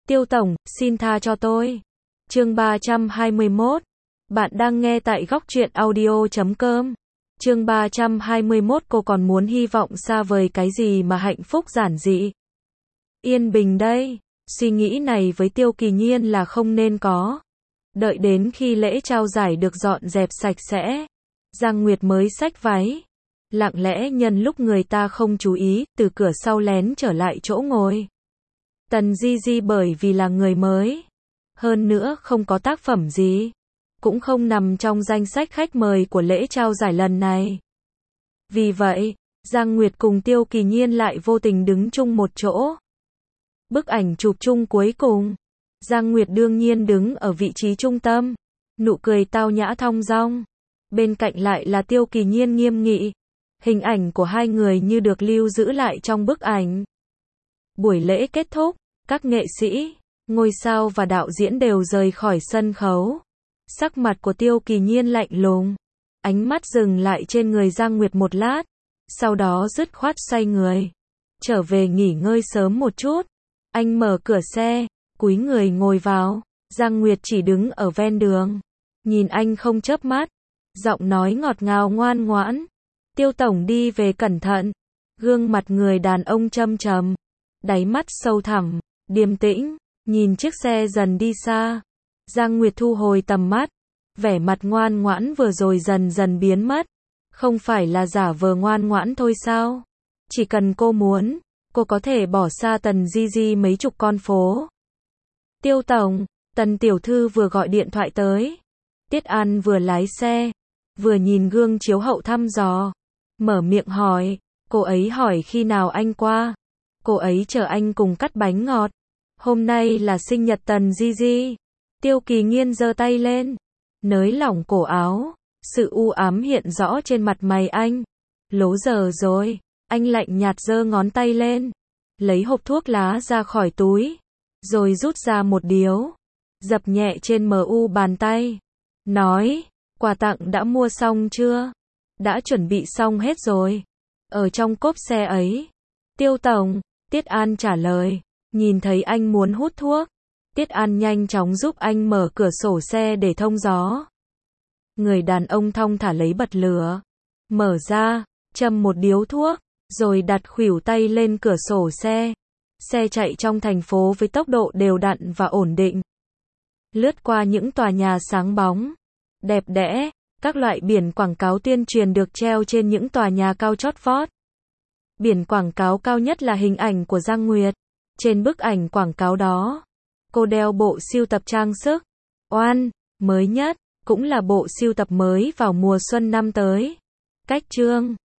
Tiêu tổng, xin tha cho tôi. Chương 321. Bạn đang nghe tại góc truyện audio.com. Chương 321. Cô còn muốn hy vọng xa vời cái gì mà hạnh phúc giản dị, yên bình đây. Suy nghĩ này với Tiêu Kỳ Nhiên là không nên có. Đợi đến khi lễ trao giải được dọn dẹp sạch sẽ, Giang Nguyệt mới xách váy, lặng lẽ nhân lúc người ta không chú ý, từ cửa sau lén trở lại chỗ ngồi. Tần Di Di bởi vì là người mới, hơn nữa không có tác phẩm gì, cũng không nằm trong danh sách khách mời của lễ trao giải lần này. Vì vậy, Giang Nguyệt cùng Tiêu Kỳ Nhiên lại vô tình đứng chung một chỗ. Bức ảnh chụp chung cuối cùng, Giang Nguyệt đương nhiên đứng ở vị trí trung tâm, nụ cười tao nhã thong dong. Bên cạnh lại là Tiêu Kỳ Nhiên nghiêm nghị. Hình ảnh của hai người như được lưu giữ lại trong bức ảnh. Buổi lễ kết thúc, các nghệ sĩ, ngôi sao và đạo diễn đều rời khỏi sân khấu. Sắc mặt của Tiêu Kỳ Nhiên lạnh lùng, ánh mắt dừng lại trên người Giang Nguyệt một lát, sau đó dứt khoát xoay người, trở về nghỉ ngơi sớm một chút. Anh mở cửa xe, cúi người ngồi vào. Giang Nguyệt chỉ đứng ở ven đường, nhìn anh không chớp mắt, giọng nói ngọt ngào ngoan ngoãn. Tiêu tổng đi về cẩn thận. Gương mặt người đàn ông châm trầm, đáy mắt sâu thẳm, điềm tĩnh, nhìn chiếc xe dần đi xa. Giang Nguyệt thu hồi tầm mắt, vẻ mặt ngoan ngoãn vừa rồi dần dần biến mất. Không phải là giả vờ ngoan ngoãn thôi sao? Chỉ cần cô muốn, cô có thể bỏ xa Tần Di Di mấy chục con phố. Tiêu tổng, Tần tiểu thư vừa gọi điện thoại tới. Tiết An vừa lái xe, vừa nhìn gương chiếu hậu thăm dò, mở miệng hỏi. Cô ấy hỏi khi nào anh qua. Cô ấy chờ anh cùng cắt bánh ngọt. Hôm nay là sinh nhật Tần Di Di. Tiêu Kỳ Nhiên giơ tay lên, nới lỏng cổ áo, sự u ám hiện rõ trên mặt mày anh. Lố giờ rồi. Anh lạnh nhạt giơ ngón tay lên, lấy hộp thuốc lá ra khỏi túi, rồi rút ra một điếu, dập nhẹ trên mu bàn tay, nói, quà tặng đã mua xong chưa? Đã chuẩn bị xong hết rồi, ở trong cốp xe ấy. Tiêu tổng, Tiết An trả lời. Nhìn thấy anh muốn hút thuốc, Tiết An nhanh chóng giúp anh mở cửa sổ xe để thông gió. Người đàn ông thong thả lấy bật lửa, mở ra, châm một điếu thuốc, rồi đặt khuỷu tay lên cửa sổ xe. Xe chạy trong thành phố với tốc độ đều đặn và ổn định. Lướt qua những tòa nhà sáng bóng, đẹp đẽ, các loại biển quảng cáo tuyên truyền được treo trên những tòa nhà cao chót vót. Biển quảng cáo cao nhất là hình ảnh của Giang Nguyệt. Trên bức ảnh quảng cáo đó, cô đeo bộ sưu tập trang sức Oan, mới nhất, cũng là bộ sưu tập mới vào mùa xuân năm tới. Cách chương